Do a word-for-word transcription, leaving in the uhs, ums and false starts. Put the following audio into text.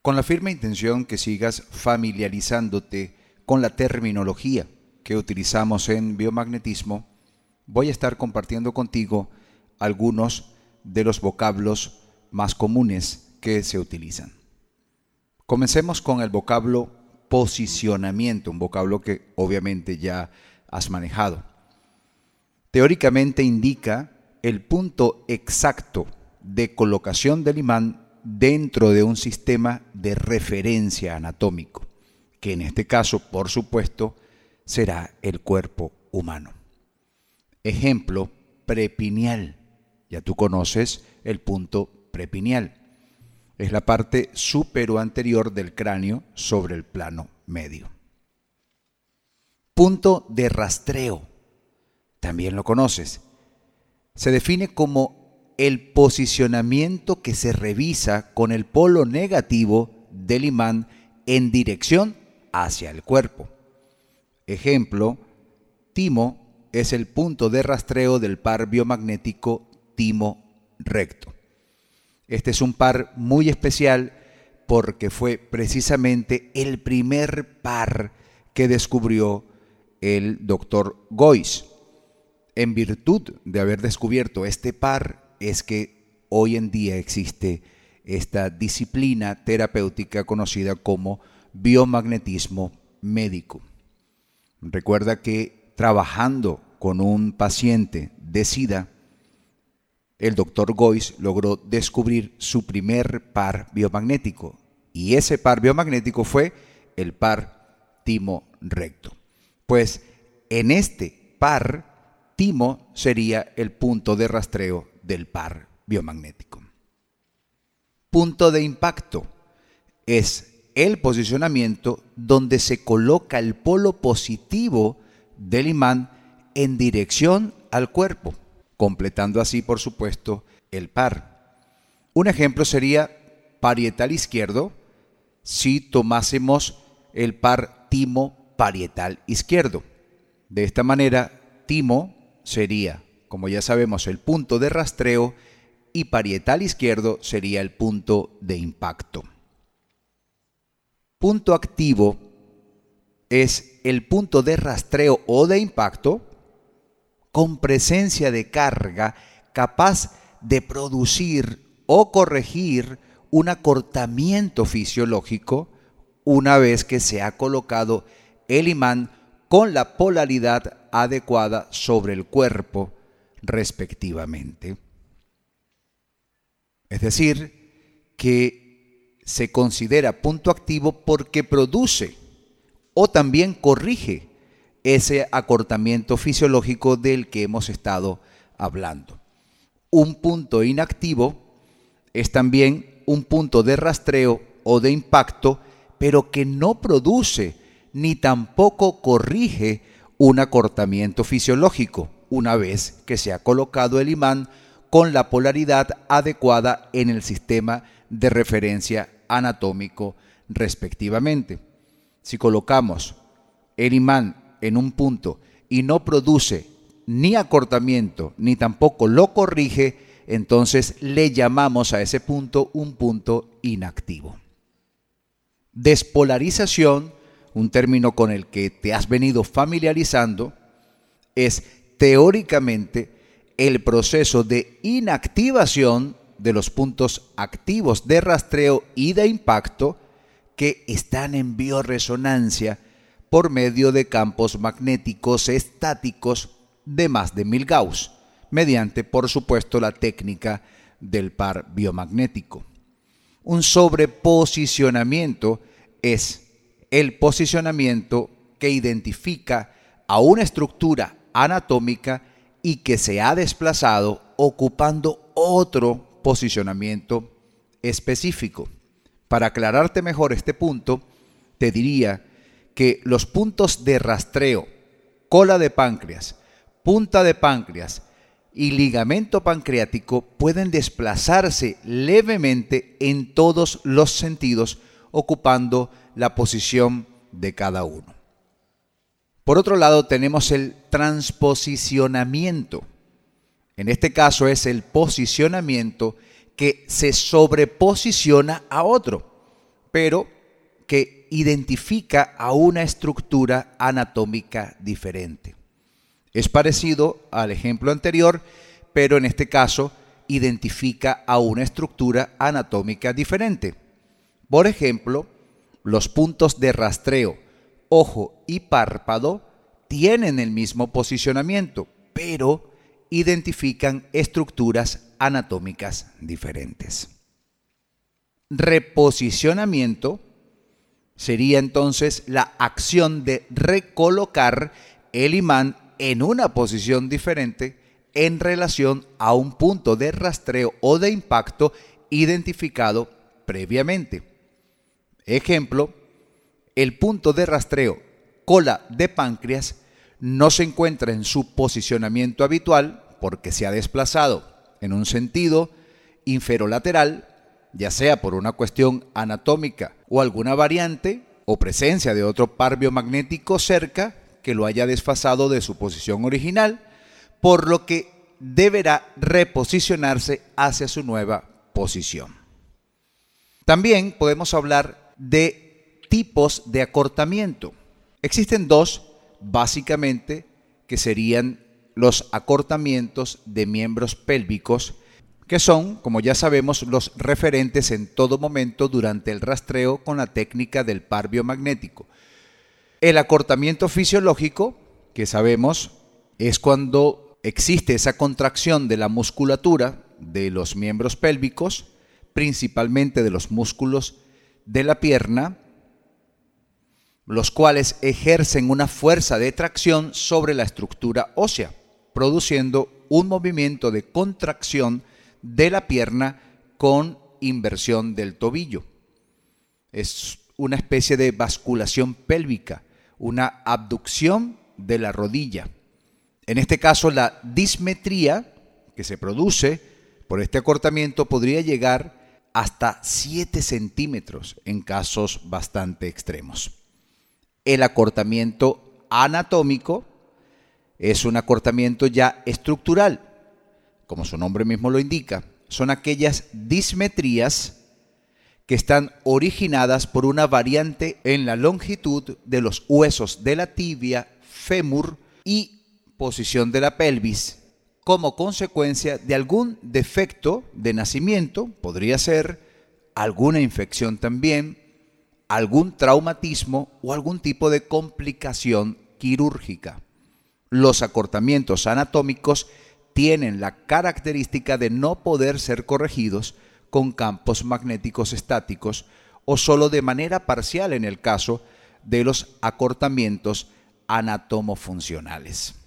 Con la firme intención que sigas familiarizándote con la terminología que utilizamos en biomagnetismo, voy a estar compartiendo contigo algunos de los vocablos más comunes que se utilizan. Comencemos con el vocablo posicionamiento, un vocablo que obviamente ya has manejado. Teóricamente indica el punto exacto de colocación del imán dentro de un sistema de referencia anatómico, que en este caso, por supuesto, será el cuerpo humano. Ejemplo, prepineal. Ya tú conoces el punto prepineal. Es la parte superoanterior del cráneo sobre el plano medio. Punto de rastreo. También lo conoces. Se define como el posicionamiento que se revisa con el polo negativo del imán en dirección hacia el cuerpo. Ejemplo, timo es el punto de rastreo del par biomagnético timo recto. Este es un par muy especial porque fue precisamente el primer par que descubrió el doctor Gois. En virtud de haber descubierto este par es que hoy en día existe esta disciplina terapéutica conocida como biomagnetismo médico. Recuerda que trabajando con un paciente de SIDA, el doctor Gois logró descubrir su primer par biomagnético y ese par biomagnético fue el par timo recto. Pues en este par, timo sería el punto de rastreo del par biomagnético. Punto de impacto es el posicionamiento donde se coloca el polo positivo del imán en dirección al cuerpo, completando así, por supuesto, el par. Un ejemplo sería parietal izquierdo si tomásemos el par timo parietal izquierdo. De esta manera, timo sería, como ya sabemos, el punto de rastreo y parietal izquierdo sería el punto de impacto. Punto activo es el punto de rastreo o de impacto con presencia de carga capaz de producir o corregir un acortamiento fisiológico una vez que se ha colocado el imán con la polaridad adecuada sobre el cuerpo respectivamente. Es decir, que se considera punto activo porque produce o también corrige ese acortamiento fisiológico del que hemos estado hablando. Un punto inactivo es también un punto de rastreo o de impacto, pero que no produce ni tampoco corrige un acortamiento fisiológico una vez que se ha colocado el imán con la polaridad adecuada en el sistema de referencia anatómico respectivamente. Si colocamos el imán en un punto y no produce ni acortamiento ni tampoco lo corrige, entonces le llamamos a ese punto un punto inactivo. Despolarización, un término con el que te has venido familiarizando, es teóricamente el proceso de inactivación de los puntos activos de rastreo y de impacto que están en biorresonancia por medio de campos magnéticos estáticos de más de mil Gauss, mediante, por supuesto, la técnica del par biomagnético. Un sobreposicionamiento es el posicionamiento que identifica a una estructura anatómica y que se ha desplazado ocupando otro posicionamiento específico. Para aclararte mejor este punto, te diría que los puntos de rastreo, cola de páncreas, punta de páncreas y ligamento pancreático pueden desplazarse levemente en todos los sentidos, ocupando la posición de cada uno. Por otro lado, tenemos el transposicionamiento. En este caso es el posicionamiento que se sobreposiciona a otro, pero que identifica a una estructura anatómica diferente. Es parecido al ejemplo anterior, pero en este caso identifica a una estructura anatómica diferente. Por ejemplo, los puntos de rastreo, ojo y párpado tienen el mismo posicionamiento, pero identifican estructuras anatómicas diferentes. Reposicionamiento sería entonces la acción de recolocar el imán en una posición diferente en relación a un punto de rastreo o de impacto identificado previamente. Ejemplo, el punto de rastreo cola de páncreas no se encuentra en su posicionamiento habitual porque se ha desplazado en un sentido inferolateral, ya sea por una cuestión anatómica o alguna variante o presencia de otro par biomagnético cerca que lo haya desfasado de su posición original, por lo que deberá reposicionarse hacia su nueva posición. También podemos hablar de tipos de acortamiento. Existen dos, básicamente, que serían los acortamientos de miembros pélvicos, que son, como ya sabemos, los referentes en todo momento durante el rastreo con la técnica del par biomagnético. El acortamiento fisiológico, que sabemos, es cuando existe esa contracción de la musculatura de los miembros pélvicos, principalmente de los músculos de la pierna, los cuales ejercen una fuerza de tracción sobre la estructura ósea, produciendo un movimiento de contracción de la pierna con inversión del tobillo. Es una especie de basculación pélvica, una abducción de la rodilla. En este caso, la dismetría que se produce por este acortamiento podría llegar hasta siete centímetros en casos bastante extremos. El acortamiento anatómico es un acortamiento ya estructural. Como su nombre mismo lo indica, son aquellas dismetrías que están originadas por una variante en la longitud de los huesos de la tibia, fémur y posición de la pelvis, como consecuencia de algún defecto de nacimiento, podría ser alguna infección también, algún traumatismo o algún tipo de complicación quirúrgica. Los acortamientos anatómicos tienen la característica de no poder ser corregidos con campos magnéticos estáticos o solo de manera parcial en el caso de los acortamientos anatomofuncionales.